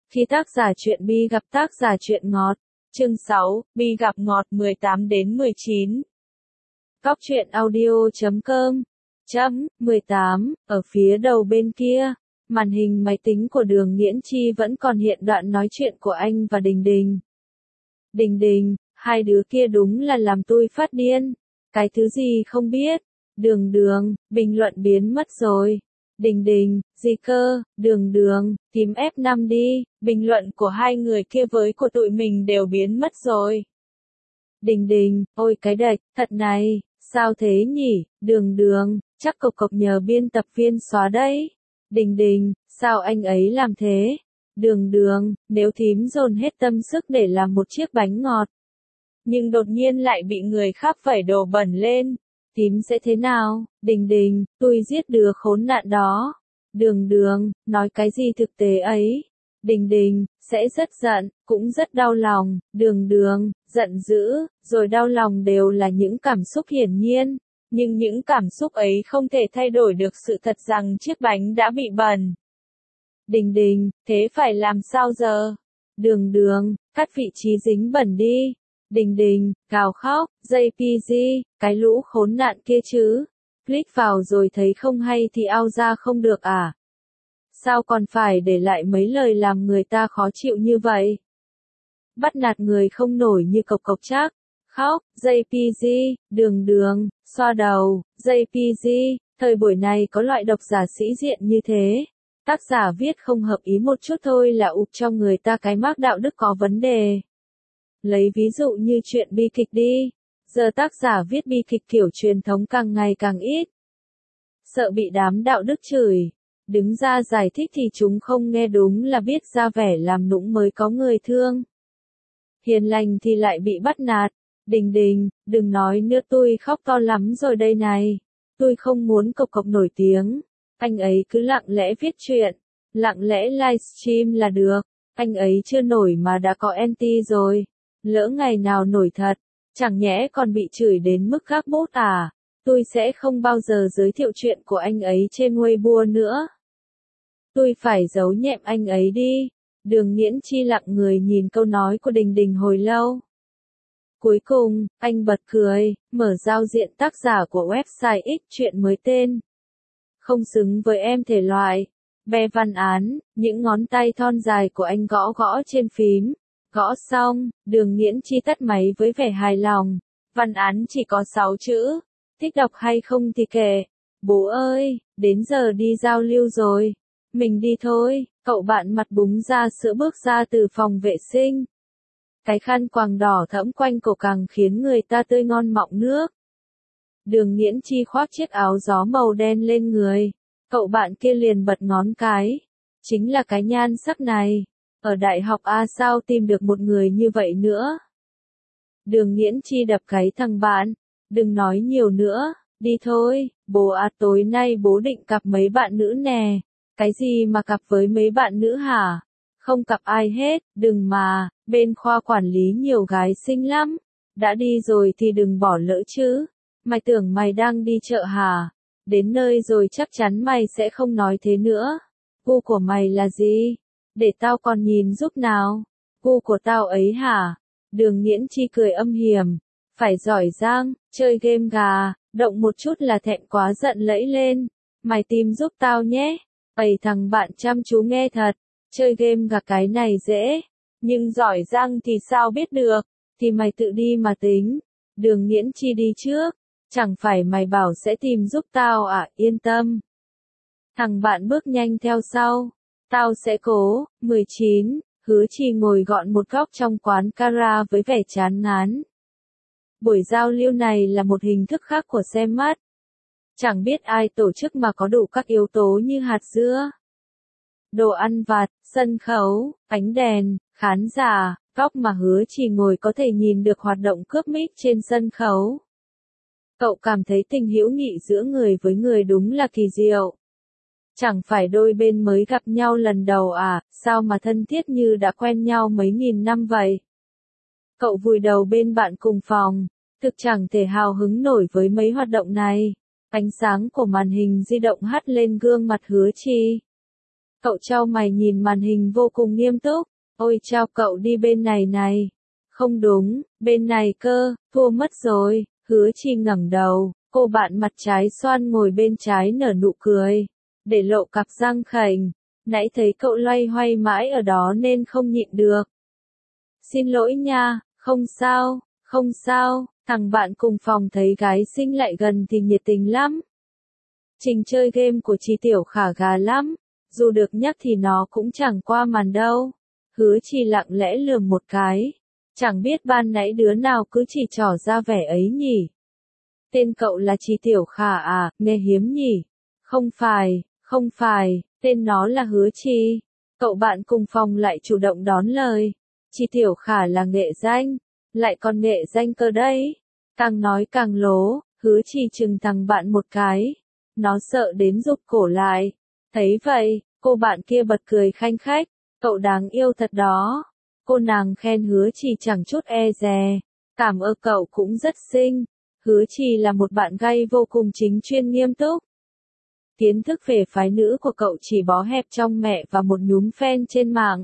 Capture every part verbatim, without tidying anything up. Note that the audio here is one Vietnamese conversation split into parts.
Khi tác giả truyện Bi gặp tác giả truyện ngọt. Chương sáu, Bi gặp ngọt mười tám đến mười chín. Góc truyện audio chấm com. Chấm, mười tám, ở phía đầu bên kia, màn hình máy tính của Đường Nghiễn Chi vẫn còn hiện đoạn nói chuyện của anh và Đình Đình. Đình Đình, hai đứa kia đúng là làm tôi phát điên. Cái thứ gì không biết. Đường Đường, bình luận biến mất rồi. Đình Đình, gì cơ, Đường Đường, tím ép năm đi, bình luận của hai người kia với của tụi mình đều biến mất rồi. Đình Đình, ôi cái đạch, thật này, sao thế nhỉ, Đường Đường, chắc cộc cộc nhờ biên tập viên xóa đấy. Đình Đình, sao anh ấy làm thế? Đường Đường, nếu thím dồn hết tâm sức để làm một chiếc bánh ngọt, nhưng đột nhiên lại bị người khác phẩy đồ bẩn lên, thím sẽ thế nào? Đình Đình, tôi giết đứa khốn nạn đó. Đường Đường, nói cái gì thực tế ấy? Đình Đình, sẽ rất giận, cũng rất đau lòng. Đường Đường, giận dữ, rồi đau lòng đều là những cảm xúc hiển nhiên, nhưng những cảm xúc ấy không thể thay đổi được sự thật rằng chiếc bánh đã bị bẩn. Đình Đình, thế phải làm sao giờ? Đường Đường, cắt vị trí dính bẩn đi. Đình Đình, gào khóc, gi pê giê, cái lũ khốn nạn kia chứ. Click vào rồi thấy không hay thì out ra không được à? Sao còn phải để lại mấy lời làm người ta khó chịu như vậy? Bắt nạt người không nổi như cộc cộc chắc. Khóc, gi pê giê, Đường Đường, xoa đầu, gi pê giê, thời buổi này có loại độc giả sĩ diện như thế. Tác giả viết không hợp ý một chút thôi là ụp cho người ta cái mác đạo đức có vấn đề. Lấy ví dụ như chuyện bi kịch đi. Giờ tác giả viết bi kịch kiểu truyền thống càng ngày càng ít. Sợ bị đám đạo đức chửi. Đứng ra giải thích thì chúng không nghe, đúng là biết ra vẻ làm nũng mới có người thương. Hiền lành thì lại bị bắt nạt. Đình Đình, đừng nói nữa, tôi khóc to lắm rồi đây này. Tôi không muốn cộc cộc nổi tiếng. Anh ấy cứ lặng lẽ viết chuyện, lặng lẽ livestream là được. Anh ấy chưa nổi mà đã có anti rồi. Lỡ ngày nào nổi thật, chẳng nhẽ còn bị chửi đến mức gác bút à? Tôi sẽ không bao giờ giới thiệu chuyện của anh ấy trên Weibo nữa. Tôi phải giấu nhẹm anh ấy đi. Đường Nghiễn Chi lặng người nhìn câu nói của Đình Đình hồi lâu. Cuối cùng, anh bật cười, mở giao diện tác giả của website X truyện mới tên. Không xứng với em thể loại. Bè văn án, những ngón tay thon dài của anh gõ gõ trên phím. Gõ xong, Đường Nghiễn Chi tắt máy với vẻ hài lòng. Văn án chỉ có sáu chữ. Thích đọc hay không thì kệ. Bố ơi, đến giờ đi giao lưu rồi. Mình đi thôi. Cậu bạn mặt búng ra sữa bước ra từ phòng vệ sinh. Cái khăn quàng đỏ thẫm quanh cổ càng khiến người ta tươi ngon mọng nước. Đường Nghiễn Chi khoác chiếc áo gió màu đen lên người. Cậu bạn kia liền bật ngón cái. Chính là cái nhan sắc này. Ở đại học A sao tìm được một người như vậy nữa? Đường Nghiễn Chi đập cái thằng bạn. Đừng nói nhiều nữa, đi thôi, bố à, tối nay bố định cặp mấy bạn nữ nè. Cái gì mà cặp với mấy bạn nữ hả? Không cặp ai hết, đừng mà, bên khoa quản lý nhiều gái xinh lắm. Đã đi rồi thì đừng bỏ lỡ chứ. Mày tưởng mày đang đi chợ hả? Đến nơi rồi chắc chắn mày sẽ không nói thế nữa. Gu của mày là gì? Để tao còn nhìn giúp nào. Gu của tao ấy hả? Đường Nghiễn Chi cười âm hiểm. Phải giỏi giang, chơi game gà, động một chút là thẹn quá giận lẫy lên. Mày tìm giúp tao nhé. Ây thằng bạn chăm chú nghe thật. Chơi game gà cái này dễ. Nhưng giỏi giang thì sao biết được. Thì mày tự đi mà tính. Đường Nghiễn Chi đi trước. Chẳng phải mày bảo sẽ tìm giúp tao à, yên tâm. Thằng bạn bước nhanh theo sau. Tao sẽ cố. mười chín, Hứa Trì ngồi gọn một góc trong quán kara với vẻ chán ngán. Buổi giao lưu này là một hình thức khác của xem mắt. Chẳng biết ai tổ chức mà có đủ các yếu tố như hạt dưa, đồ ăn vặt, sân khấu, ánh đèn, khán giả, góc mà Hứa Trì ngồi có thể nhìn được hoạt động cướp mic trên sân khấu. Cậu cảm thấy tình hữu nghị giữa người với người đúng là kỳ diệu. Chẳng phải đôi bên mới gặp nhau lần đầu à, sao mà thân thiết như đã quen nhau mấy nghìn năm vậy? Cậu vùi đầu bên bạn cùng phòng, thực chẳng thể hào hứng nổi với mấy hoạt động này. Ánh sáng của màn hình di động hắt lên gương mặt Hứa Trì. Cậu chau mày nhìn màn hình vô cùng nghiêm túc. Ôi chao, cậu đi bên này này. Không đúng, bên này cơ, thua mất rồi. Hứa Chi ngẩng đầu, cô bạn mặt trái xoan ngồi bên trái nở nụ cười, để lộ cặp răng khểnh. Nãy thấy cậu loay hoay mãi ở đó nên không nhịn được. Xin lỗi nha, không sao, không sao. Thằng bạn cùng phòng thấy gái xinh lại gần thì nhiệt tình lắm. Trình chơi game của chị Tiểu Khả gà lắm, dù được nhắc thì nó cũng chẳng qua màn đâu. Hứa Chi lặng lẽ lườm một cái. Chẳng biết ban nãy đứa nào cứ chỉ trỏ ra vẻ ấy nhỉ. Tên cậu là chị Tiểu Khả à, nghe hiếm nhỉ. Không phải, không phải, tên nó là Hứa Chi. Cậu bạn cùng phòng lại chủ động đón lời. Chị Tiểu Khả là nghệ danh, lại còn nghệ danh cơ đấy. Càng nói càng lố, Hứa Chi chừng thằng bạn một cái. Nó sợ đến rụt cổ lại. Thấy vậy, cô bạn kia bật cười khanh khách. Cậu đáng yêu thật đó. Cô nàng khen Hứa Chi chẳng chút e dè. Cảm ơn cậu cũng rất xinh. Hứa Chi là một bạn gay vô cùng chính chuyên nghiêm túc. Kiến thức về phái nữ của cậu chỉ bó hẹp trong mẹ và một nhúm fan trên mạng.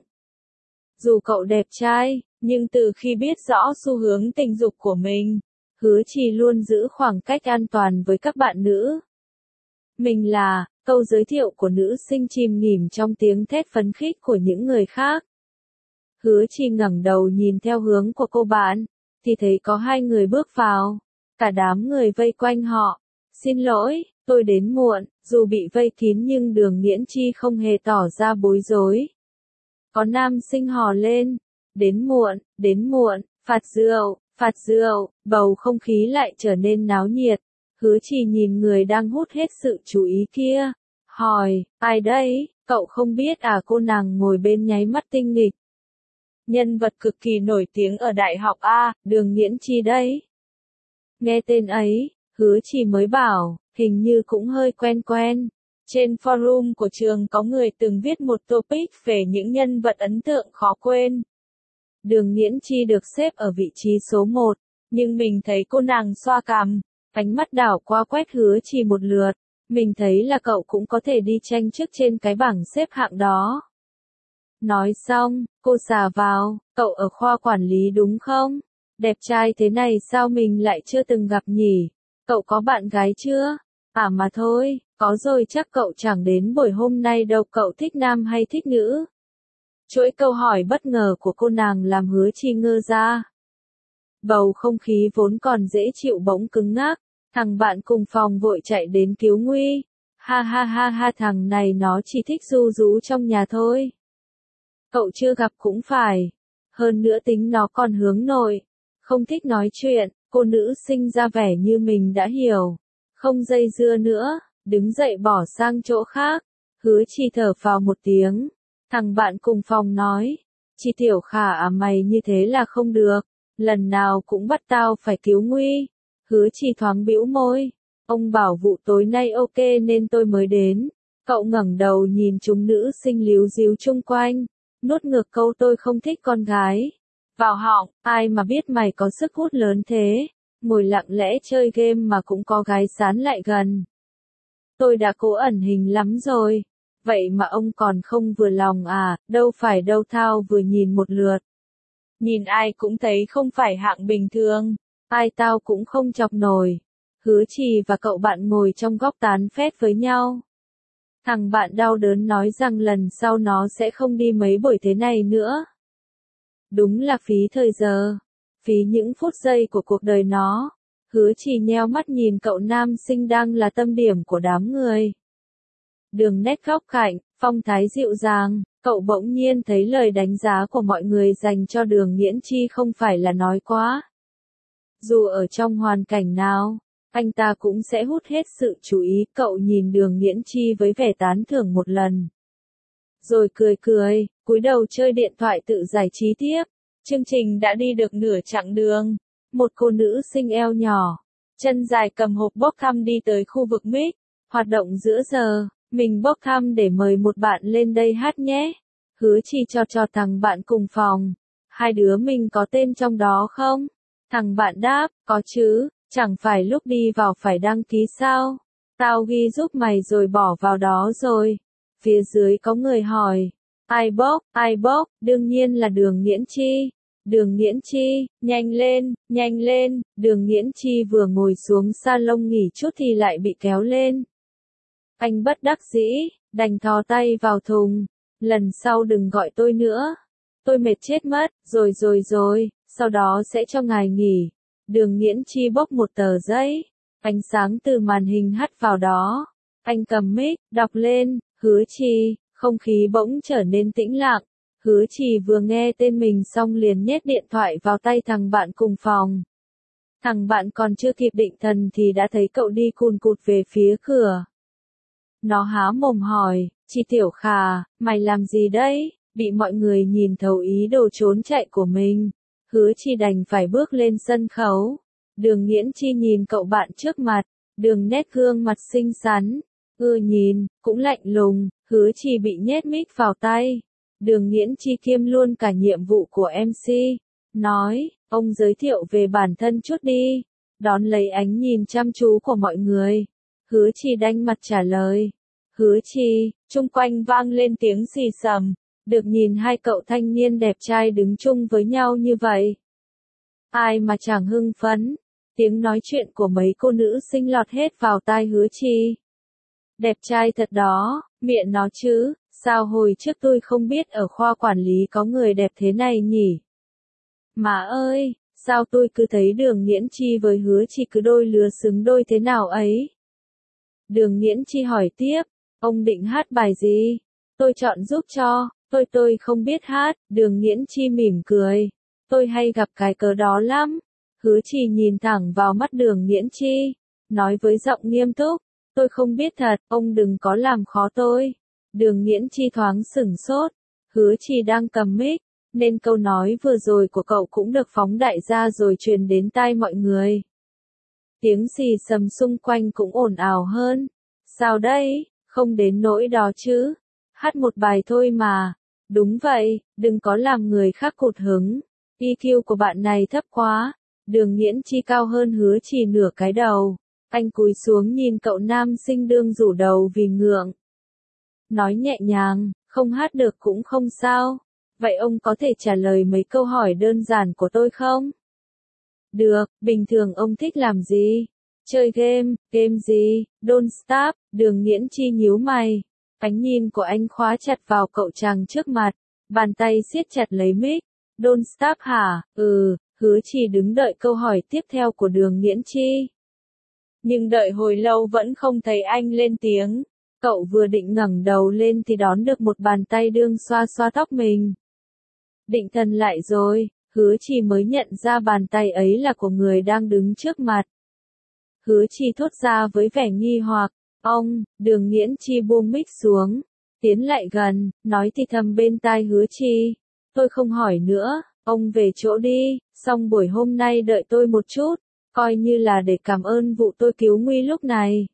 Dù cậu đẹp trai, nhưng từ khi biết rõ xu hướng tình dục của mình, Hứa Chi luôn giữ khoảng cách an toàn với các bạn nữ. Mình là, câu giới thiệu của nữ sinh chìm nghỉm trong tiếng thét phấn khích của những người khác. Hứa Chi ngẩng đầu nhìn theo hướng của cô bạn, thì thấy có hai người bước vào. Cả đám người vây quanh họ. Xin lỗi, tôi đến muộn. Dù bị vây kín nhưng Đường Nghiễn Chi không hề tỏ ra bối rối. Có nam sinh hò lên. Đến muộn, đến muộn, phạt rượu, phạt rượu. Bầu không khí lại trở nên náo nhiệt. Hứa Chi nhìn người đang hút hết sự chú ý kia. Hỏi, ai đấy, cậu không biết à? Cô nàng ngồi bên nháy mắt tinh nghịch. Nhân vật cực kỳ nổi tiếng ở đại học A, Đường Nghiễn Chi đấy. Nghe tên ấy, Hứa Chi mới bảo, hình như cũng hơi quen quen. Trên forum của trường có người từng viết một topic về những nhân vật ấn tượng khó quên. Đường Nghiễn Chi được xếp ở vị trí số một, nhưng mình thấy cô nàng xoa cằm, ánh mắt đảo qua quét Hứa Chi một lượt. Mình thấy là cậu cũng có thể đi tranh chức trên cái bảng xếp hạng đó. Nói xong, cô xà vào, cậu ở khoa quản lý đúng không? Đẹp trai thế này sao mình lại chưa từng gặp nhỉ? Cậu có bạn gái chưa? À mà thôi, có rồi chắc cậu chẳng đến buổi hôm nay đâu. Cậu thích nam hay thích nữ? Chuỗi câu hỏi bất ngờ của cô nàng làm Hứa Chi ngơ ra. Bầu không khí vốn còn dễ chịu bỗng cứng ngắc. Thằng bạn cùng phòng vội chạy đến cứu nguy. Ha ha ha ha, thằng này nó chỉ thích ru rú trong nhà thôi. Cậu chưa gặp cũng phải. Hơn nữa tính nó còn hướng nội. Không thích nói chuyện. Cô nữ sinh ra vẻ như mình đã hiểu. Không dây dưa nữa. Đứng dậy bỏ sang chỗ khác. Hứa Chi thở phào một tiếng. Thằng bạn cùng phòng nói. Chị Tiểu Khả à, mày như thế là không được. Lần nào cũng bắt tao phải cứu nguy. Hứa Chi thoáng bĩu môi. Ông bảo vụ tối nay ok nên tôi mới đến. Cậu ngẩng đầu nhìn chúng nữ sinh líu díu chung quanh. Nuốt ngược câu tôi không thích con gái. Vào họng, ai mà biết mày có sức hút lớn thế. Ngồi lặng lẽ chơi game mà cũng có gái sán lại gần. Tôi đã cố ẩn hình lắm rồi. Vậy mà ông còn không vừa lòng à? Đâu phải đâu, thao vừa nhìn một lượt. Nhìn ai cũng thấy không phải hạng bình thường. Ai tao cũng không chọc nổi. Hứa Chi và cậu bạn ngồi trong góc tán phét với nhau. Thằng bạn đau đớn nói rằng lần sau nó sẽ không đi mấy buổi thế này nữa. Đúng là phí thời giờ. Phí những phút giây của cuộc đời nó. Hứa Chi nheo mắt nhìn cậu nam sinh đang là tâm điểm của đám người. Đường nét góc cạnh, phong thái dịu dàng, cậu bỗng nhiên thấy lời đánh giá của mọi người dành cho Đường Nghiễn Chi không phải là nói quá. Dù ở trong hoàn cảnh nào, anh ta cũng sẽ hút hết sự chú ý. Cậu nhìn Đường Nghiễn Chi với vẻ tán thưởng một lần. Rồi cười cười, cúi đầu chơi điện thoại tự giải trí tiếp. Chương trình đã đi được nửa chặng đường. Một cô nữ sinh eo nhỏ, chân dài cầm hộp bốc thăm đi tới khu vực mic. Hoạt động giữa giờ, mình bốc thăm để mời một bạn lên đây hát nhé. Hứa Chi cho cho thằng bạn cùng phòng. Hai đứa mình có tên trong đó không? Thằng bạn đáp, có chứ, chẳng phải lúc đi vào phải đăng ký sao? Tao ghi giúp mày rồi bỏ vào đó rồi. Phía dưới có người hỏi. Ai bốc, ai bốc, đương nhiên là Đường Nghiễn Chi. Đường Nghiễn Chi, nhanh lên, nhanh lên, Đường Nghiễn Chi vừa ngồi xuống salon nghỉ chút thì lại bị kéo lên. Anh bất đắc dĩ, đành thò tay vào thùng. Lần sau đừng gọi tôi nữa. Tôi mệt chết mất, rồi rồi rồi, sau đó sẽ cho ngài nghỉ. Đường Nghiễn Chi bốc một tờ giấy. Ánh sáng từ màn hình hắt vào đó. Anh cầm mic, đọc lên, Hứa Chi, không khí bỗng trở nên tĩnh lặng. Hứa Chi vừa nghe tên mình xong liền nhét điện thoại vào tay thằng bạn cùng phòng. Thằng bạn còn chưa kịp định thần thì đã thấy cậu đi cùn cụt về phía cửa. Nó há mồm hỏi, Chi Tiểu Khả, mày làm gì đấy? Bị mọi người nhìn thấu ý đồ trốn chạy của mình. Hứa Chi đành phải bước lên sân khấu. Đường Nghiễn Chi nhìn cậu bạn trước mặt, đường nét gương mặt xinh xắn. Ưa nhìn, cũng lạnh lùng, Hứa Chi bị nhét mic vào tay. Đường Nghiễn Chi kiêm luôn cả nhiệm vụ của em xê. Nói, ông giới thiệu về bản thân chút đi. Đón lấy ánh nhìn chăm chú của mọi người. Hứa Chi đanh mặt trả lời. Hứa Chi, chung quanh vang lên tiếng xì xầm. Được nhìn hai cậu thanh niên đẹp trai đứng chung với nhau như vậy. Ai mà chẳng hưng phấn. Tiếng nói chuyện của mấy cô nữ sinh lọt hết vào tai Hứa Chi. Đẹp trai thật đó, miệng nó chứ, sao hồi trước tôi không biết ở khoa quản lý có người đẹp thế này nhỉ? Má ơi, sao tôi cứ thấy Đường Nghiễn Chi với Hứa Chi cứ đôi lứa xứng đôi thế nào ấy? Đường Nghiễn Chi hỏi tiếp, ông định hát bài gì? Tôi chọn giúp cho, tôi tôi không biết hát, Đường Nghiễn Chi mỉm cười. Tôi hay gặp cái cớ đó lắm. Hứa Chi nhìn thẳng vào mắt Đường Nghiễn Chi, nói với giọng nghiêm túc, tôi không biết thật, ông đừng có làm khó tôi. Đường Nghiễn Chi thoáng sửng sốt, Hứa Chi đang cầm mic, nên câu nói vừa rồi của cậu cũng được phóng đại ra rồi truyền đến tai mọi người. Tiếng xì xầm xung quanh cũng ồn ào hơn. Sao đây, không đến nỗi đó chứ, hát một bài thôi mà. Đúng vậy, đừng có làm người khác cụt hứng. i kiu của bạn này thấp quá. Đường Nghiễn Chi cao hơn Hứa Chi nửa cái đầu. Anh cúi xuống nhìn cậu nam sinh đương rủ đầu vì ngượng. Nói nhẹ nhàng, không hát được cũng không sao. Vậy ông có thể trả lời mấy câu hỏi đơn giản của tôi không? Được, bình thường ông thích làm gì? Chơi game, game gì? Don't stop, Đường Nghiễn Chi nhíu mày. Ánh nhìn của anh khóa chặt vào cậu chàng trước mặt. Bàn tay siết chặt lấy mic. Don't stop hả? Ừ, Hứa Chi đứng đợi câu hỏi tiếp theo của Đường Nghiễn Chi. Nhưng đợi hồi lâu vẫn không thấy anh lên tiếng. Cậu vừa định ngẩng đầu lên thì đón được một bàn tay đương xoa xoa tóc mình. Định thần lại rồi, Hứa Chi mới nhận ra bàn tay ấy là của người đang đứng trước mặt. Hứa Chi thốt ra với vẻ nghi hoặc, ông, Đường Nghiễn Chi buông mic xuống, tiến lại gần, nói thì thầm bên tai Hứa Chi. Tôi không hỏi nữa, ông về chỗ đi, xong buổi hôm nay đợi tôi một chút, coi như là để cảm ơn vụ tôi cứu nguy lúc này.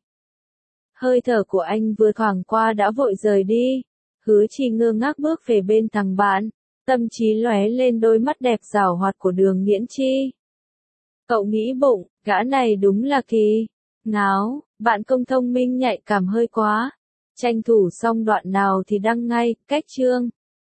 Hơi thở của anh vừa thoảng qua đã vội rời đi. Hứa Chi ngơ ngác bước về bên thằng bạn, tâm trí lóe lên đôi mắt đẹp giảo hoạt của Đường Nghiễn Chi. Cậu nghĩ bụng, gã này đúng là kỳ ngáo, bạn công thông minh nhạy cảm hơi quá. Tranh thủ xong đoạn nào thì đăng ngay, cách chương.